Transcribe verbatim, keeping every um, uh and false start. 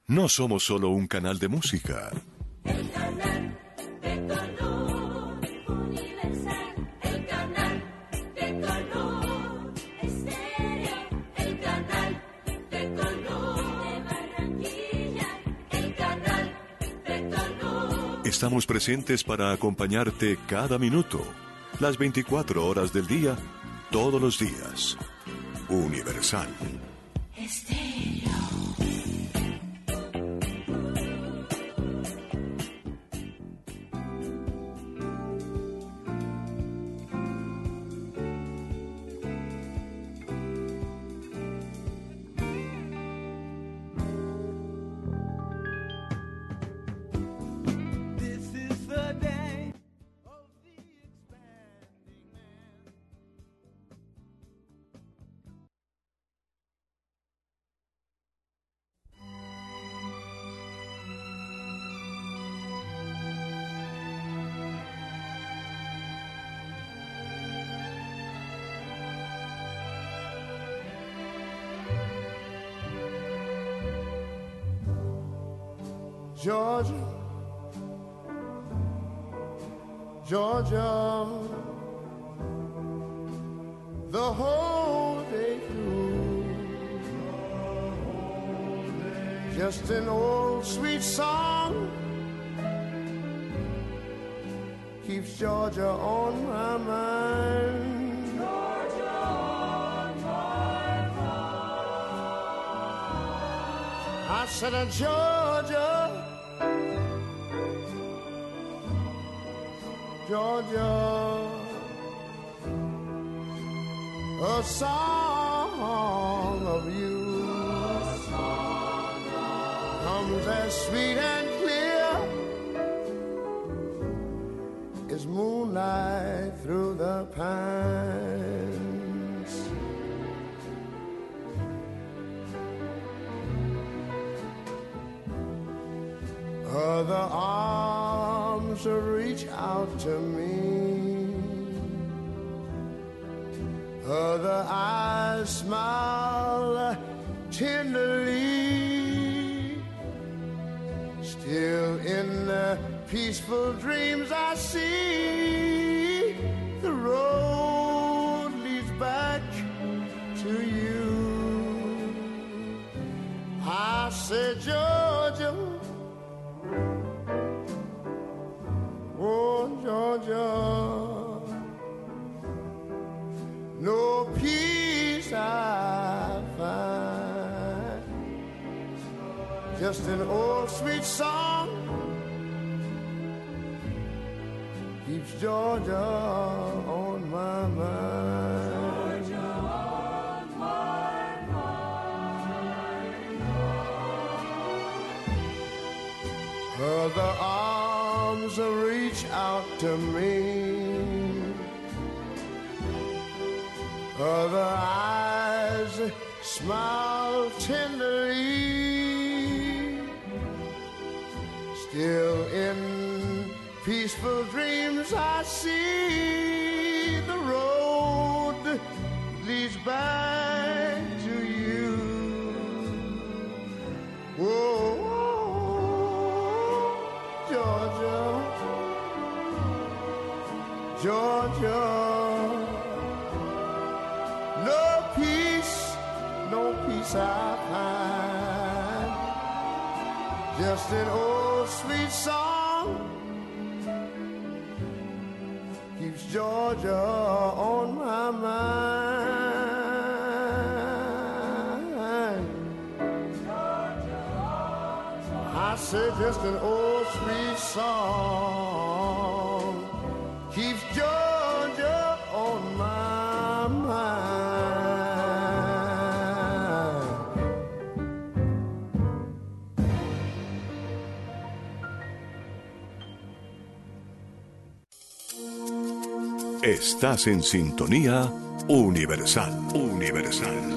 No somos solo un canal de música. El canal de color universal, el canal de color estéreo, el canal de color de Barranquilla, el canal de color. Estamos presentes para acompañarte cada minuto, las veinticuatro horas del día, todos los días. Universal. Estéreo. Georgia, Georgia, the whole day through, just an old sweet song keeps Georgia on my mind. Georgia on my mind. I said, uh, Georgia, Georgia, a song of you, a song of comes as sweet and clear as moonlight through the pines. Other arms reach out to me, other eyes smile tenderly. Still in the peaceful dreams I see, the road leads back to you. I said, Georgia, oh, Georgia, no peace I find, just an old sweet song keeps Georgia on my mind. Georgia on my mind. Other arms reach out to me, other eyes smile tenderly. Still in peaceful dreams I see, the road leads back to you. Whoa, Georgia, Georgia, no peace, no peace I find, just an old sweet song keeps Georgia on my mind. I say just an old sweet song keeps Georgia on my mind. Estás en sintonía Universal. Universal.